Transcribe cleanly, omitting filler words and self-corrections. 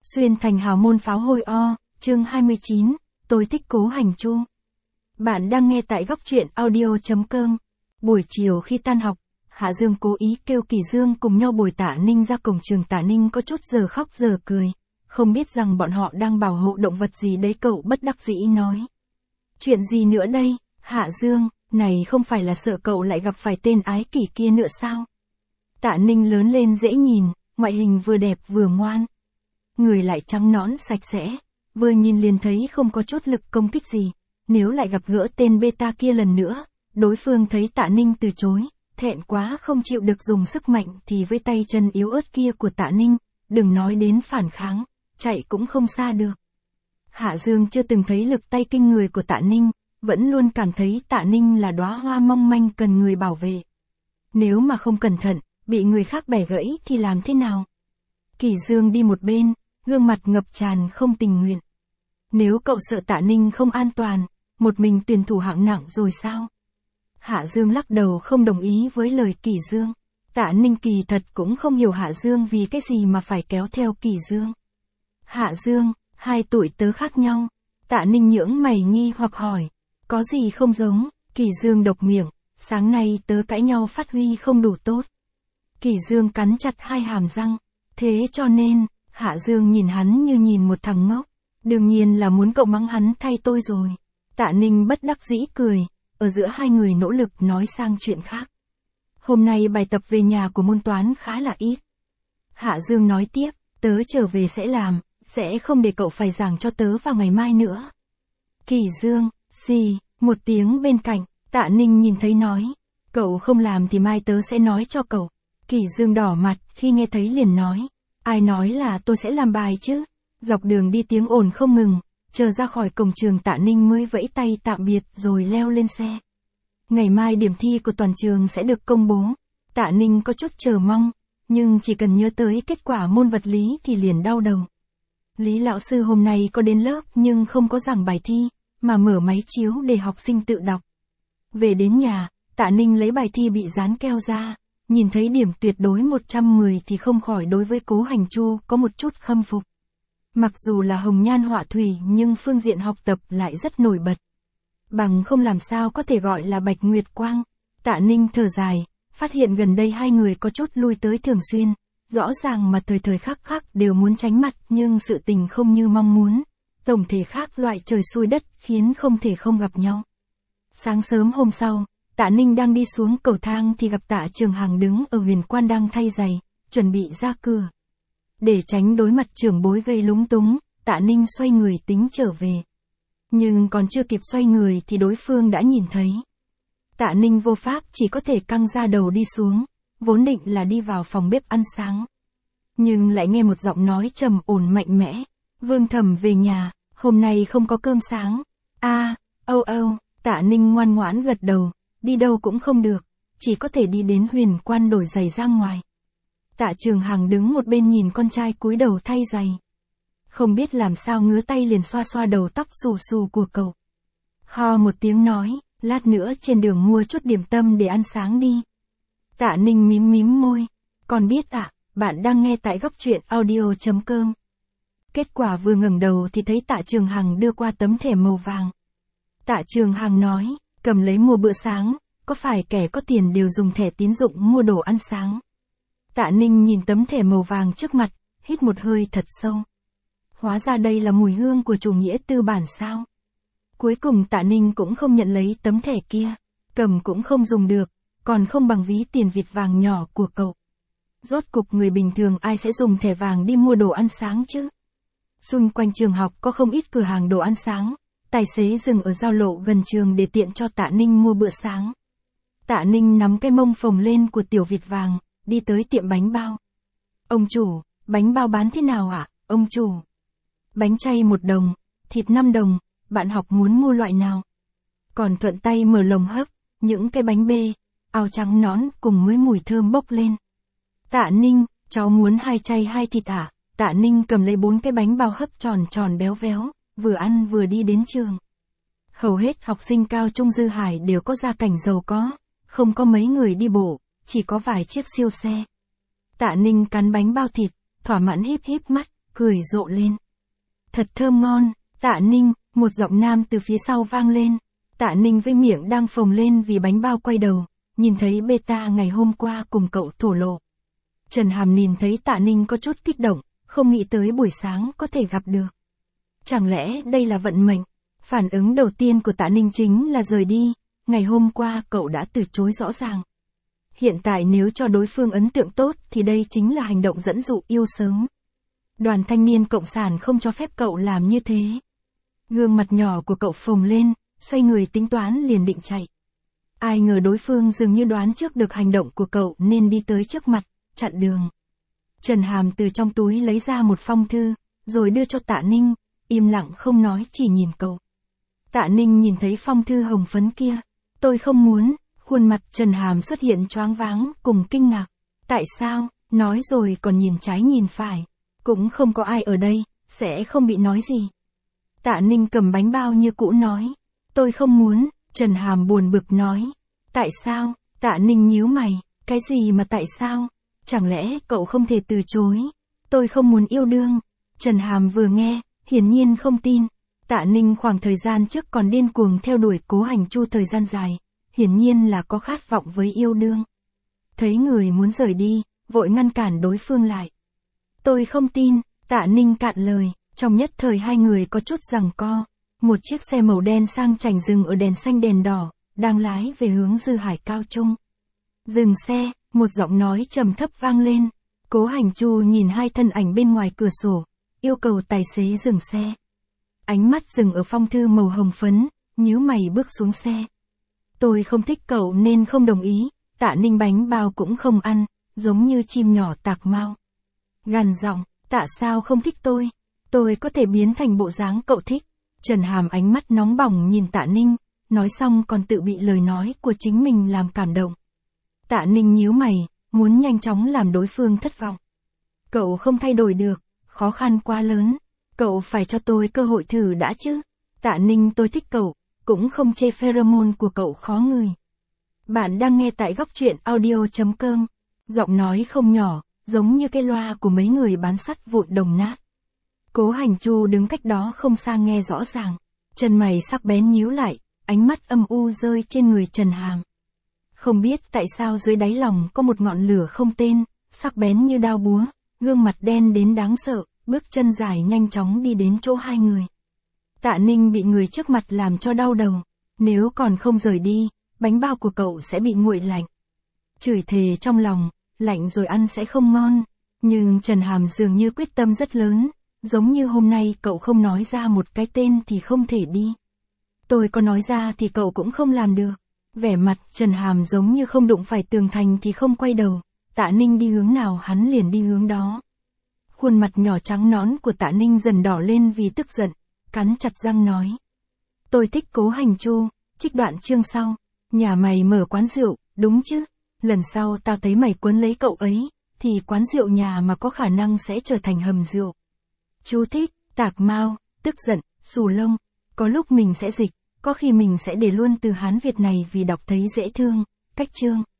Xuyên thành hào môn pháo hôi o, chương 29, tôi thích Cố Hành Chu. Bạn đang nghe tại góc truyện audio.com. Buổi chiều khi tan học, Hạ Dương cố ý kêu Kỳ Dương cùng nhau bồi Tạ Ninh ra cổng trường. Tạ Ninh có chút giờ khóc giờ cười, không biết rằng bọn họ đang bảo hộ động vật gì đấy. Cậu bất đắc dĩ nói. Chuyện gì nữa đây, Hạ Dương, này không phải là sợ cậu lại gặp phải tên ái kỷ kia nữa sao? Tạ Ninh lớn lên dễ nhìn, ngoại hình vừa đẹp vừa ngoan. Người lại trắng nõn sạch sẽ, vừa nhìn liền thấy không có chút lực công kích gì. Nếu lại gặp gỡ tên beta kia lần nữa, đối phương thấy Tạ Ninh từ chối, thẹn quá không chịu được dùng sức mạnh thì với tay chân yếu ớt kia của Tạ Ninh, đừng nói đến phản kháng, chạy cũng không xa được. Hạ Dương chưa từng thấy lực tay kinh người của Tạ Ninh, vẫn luôn cảm thấy Tạ Ninh là đóa hoa mong manh cần người bảo vệ. Nếu mà không cẩn thận, bị người khác bẻ gãy thì làm thế nào? Kỳ Dương đi một bên, gương mặt ngập tràn không tình nguyện. Nếu cậu sợ Tạ Ninh không an toàn, một mình tuyển thủ hạng nặng rồi sao? Hạ Dương lắc đầu không đồng ý với lời Kỳ Dương. Tạ Ninh kỳ thật cũng không hiểu Hạ Dương vì cái gì mà phải kéo theo Kỳ Dương. Hạ Dương, hai tuổi tớ khác nhau. Tạ Ninh nhưỡng mày nghi hoặc hỏi. Có gì không giống? Kỳ Dương độc miệng. Sáng nay tớ cãi nhau phát huy không đủ tốt. Kỳ Dương cắn chặt hai hàm răng. Thế cho nên, Hạ Dương nhìn hắn như nhìn một thằng ngốc. Đương nhiên là muốn cậu mắng hắn thay tôi rồi. Tạ Ninh bất đắc dĩ cười. Ở giữa hai người nỗ lực nói sang chuyện khác. Hôm nay bài tập về nhà của môn toán khá là ít. Hạ Dương nói tiếp, tớ trở về sẽ làm, sẽ không để cậu phải giảng cho tớ vào ngày mai nữa. Kỳ Dương, xì, một tiếng bên cạnh, Tạ Ninh nhìn thấy nói, cậu không làm thì mai tớ sẽ nói cho cậu. Kỳ Dương đỏ mặt khi nghe thấy liền nói, ai nói là tôi sẽ làm bài chứ? Dọc đường đi tiếng ồn không ngừng, chờ ra khỏi cổng trường Tạ Ninh mới vẫy tay tạm biệt rồi leo lên xe. Ngày mai điểm thi của toàn trường sẽ được công bố. Tạ Ninh có chút chờ mong, nhưng chỉ cần nhớ tới kết quả môn vật lý thì liền đau đầu. Lý lão sư hôm nay có đến lớp nhưng không có giảng bài thi, mà mở máy chiếu để học sinh tự đọc. Về đến nhà, Tạ Ninh lấy bài thi bị dán keo ra, nhìn thấy điểm tuyệt đối 110 thì không khỏi đối với Cố Hành Chu có một chút khâm phục. Mặc dù là hồng nhan họa thủy nhưng phương diện học tập lại rất nổi bật. Bằng không làm sao có thể gọi là Bạch Nguyệt Quang. Tạ Ninh thở dài, phát hiện gần đây hai người có chút lui tới thường xuyên. Rõ ràng mà thời khắc khắc đều muốn tránh mặt nhưng sự tình không như mong muốn. Tổng thể khác loại trời xui đất khiến không thể không gặp nhau. Sáng sớm hôm sau, Tạ Ninh đang đi xuống cầu thang thì gặp Tạ Trường Hằng đứng ở Huyền Quan đang thay giày, chuẩn bị ra cửa. Để tránh đối mặt trưởng bối gây lúng túng, Tạ Ninh xoay người tính trở về. Nhưng còn chưa kịp xoay người thì đối phương đã nhìn thấy. Tạ Ninh vô pháp chỉ có thể căng ra đầu đi xuống, vốn định là đi vào phòng bếp ăn sáng. Nhưng lại nghe một giọng nói trầm ổn mạnh mẽ, Vương Thẩm về nhà, hôm nay không có cơm sáng. Tạ Ninh ngoan ngoãn gật đầu, đi đâu cũng không được, chỉ có thể đi đến Huyền Quan đổi giày ra ngoài. Tạ Trường Hằng đứng một bên nhìn con trai cúi đầu thay giày. Không biết làm sao ngứa tay liền xoa xoa đầu tóc xù xù của cậu. Ho một tiếng nói, lát nữa trên đường mua chút điểm tâm để ăn sáng đi. Tạ Ninh mím mím môi, còn biết ạ, bạn đang nghe tại góc truyện audio.com. Kết quả vừa ngẩng đầu thì thấy Tạ Trường Hằng đưa qua tấm thẻ màu vàng. Tạ Trường Hằng nói, cầm lấy mua bữa sáng, có phải kẻ có tiền đều dùng thẻ tín dụng mua đồ ăn sáng? Tạ Ninh nhìn tấm thẻ màu vàng trước mặt, hít một hơi thật sâu. Hóa ra đây là mùi hương của chủ nghĩa tư bản sao? Cuối cùng Tạ Ninh cũng không nhận lấy tấm thẻ kia, cầm cũng không dùng được, còn không bằng ví tiền vịt vàng nhỏ của cậu. Rốt cục người bình thường ai sẽ dùng thẻ vàng đi mua đồ ăn sáng chứ? Xung quanh trường học có không ít cửa hàng đồ ăn sáng, tài xế dừng ở giao lộ gần trường để tiện cho Tạ Ninh mua bữa sáng. Tạ Ninh nắm cái mông phồng lên của tiểu vịt vàng, đi tới tiệm bánh bao. Ông chủ, bánh bao bán thế nào ạ, ông chủ? Bánh chay 1 đồng, thịt 5 đồng, bạn học muốn mua loại nào? Còn thuận tay mở lồng hấp, những cái bánh bê, áo trắng nõn cùng với mùi thơm bốc lên. Tạ Ninh, cháu muốn 2 chay 2 thịt ạ. Tạ Ninh cầm lấy 4 cái bánh bao hấp tròn tròn béo véo, vừa ăn vừa đi đến trường. Hầu hết học sinh cao trung Dư Hải đều có gia cảnh giàu có, không có mấy người đi bộ, chỉ có vài chiếc siêu xe. Tạ Ninh cắn bánh bao thịt, thỏa mãn híp híp mắt, cười rộ lên. Thật thơm ngon, Tạ Ninh, một giọng nam từ phía sau vang lên. Tạ Ninh với miệng đang phồng lên vì bánh bao quay đầu, nhìn thấy beta ngày hôm qua cùng cậu thổ lộ. Trần Hàm nhìn thấy Tạ Ninh có chút kích động, không nghĩ tới buổi sáng có thể gặp được. Chẳng lẽ đây là vận mệnh? Phản ứng đầu tiên của Tạ Ninh chính là rời đi, ngày hôm qua cậu đã từ chối rõ ràng. Hiện tại nếu cho đối phương ấn tượng tốt thì đây chính là hành động dẫn dụ yêu sớm. Đoàn Thanh niên Cộng sản không cho phép cậu làm như thế. Gương mặt nhỏ của cậu phồng lên, xoay người tính toán liền định chạy. Ai ngờ đối phương dường như đoán trước được hành động của cậu nên đi tới trước mặt, chặn đường. Trần Hàm từ trong túi lấy ra một phong thư, rồi đưa cho Tạ Ninh, im lặng không nói chỉ nhìn cậu. Tạ Ninh nhìn thấy phong thư hồng phấn kia. Tôi không muốn, khuôn mặt Trần Hàm xuất hiện choáng váng cùng kinh ngạc. Tại sao, nói rồi còn nhìn trái nhìn phải. Cũng không có ai ở đây, sẽ không bị nói gì. Tạ Ninh cầm bánh bao như cũ nói. Tôi không muốn, Trần Hàm buồn bực nói. Tại sao, Tạ Ninh nhíu mày, cái gì mà tại sao? Chẳng lẽ cậu không thể từ chối? Tôi không muốn yêu đương. Trần Hàm vừa nghe, hiển nhiên không tin. Tạ Ninh khoảng thời gian trước còn điên cuồng theo đuổi Cố Hành Chu thời gian dài, hiển nhiên là có khát vọng với yêu đương. Thấy người muốn rời đi, vội ngăn cản đối phương lại. Tôi không tin, Tạ Ninh cạn lời, trong nhất thời hai người có chút giằng co. Một chiếc xe màu đen sang chảnh dừng ở đèn xanh đèn đỏ, đang lái về hướng Dư Hải Cao Trung. Dừng xe, một giọng nói trầm thấp vang lên. Cố Hành Chu nhìn hai thân ảnh bên ngoài cửa sổ, yêu cầu tài xế dừng xe. Ánh mắt dừng ở phong thư màu hồng phấn, nhíu mày bước xuống xe. Tôi không thích cậu nên không đồng ý, Tạ Ninh bánh bao cũng không ăn, giống như chim nhỏ tạc mao. Gằn giọng, Tạ sao không thích tôi có thể biến thành bộ dáng cậu thích. Trần Hàm ánh mắt nóng bỏng nhìn Tạ Ninh, nói xong còn tự bị lời nói của chính mình làm cảm động. Tạ Ninh nhíu mày, muốn nhanh chóng làm đối phương thất vọng. Cậu không thay đổi được, khó khăn quá lớn. Cậu phải cho tôi cơ hội thử đã chứ. Tạ Ninh tôi thích cậu, cũng không chê pheromone của cậu khó ngửi. Bạn đang nghe tại góc truyện audio.com. Giọng nói không nhỏ, giống như cái loa của mấy người bán sắt vụn đồng nát. Cố Hành Chu đứng cách đó không xa nghe rõ ràng. Chân mày sắc bén nhíu lại, ánh mắt âm u rơi trên người Trần Hàm. Không biết tại sao dưới đáy lòng có một ngọn lửa không tên, sắc bén như đao búa, gương mặt đen đến đáng sợ, bước chân dài nhanh chóng đi đến chỗ hai người. Tạ Ninh bị người trước mặt làm cho đau đầu, nếu còn không rời đi, bánh bao của cậu sẽ bị nguội lạnh. Chửi thề trong lòng, lạnh rồi ăn sẽ không ngon, nhưng Trần Hàm dường như quyết tâm rất lớn, giống như hôm nay cậu không nói ra một cái tên thì không thể đi. Tôi có nói ra thì cậu cũng không làm được. Vẻ mặt Trần Hàm giống như không đụng phải tường thành thì không quay đầu, Tạ Ninh đi hướng nào hắn liền đi hướng đó. Khuôn mặt nhỏ trắng nõn của Tạ Ninh dần đỏ lên vì tức giận, cắn chặt răng nói. Tôi thích Cố Hành Chu, trích đoạn chương sau. Nhà mày mở quán rượu, đúng chứ? Lần sau tao thấy mày quấn lấy cậu ấy, thì quán rượu nhà mà có khả năng sẽ trở thành hầm rượu. Chú thích, tạc mao, tức giận, xù lông. Có lúc mình sẽ dịch, có khi mình sẽ để luôn từ Hán Việt này vì đọc thấy dễ thương. Cách chương.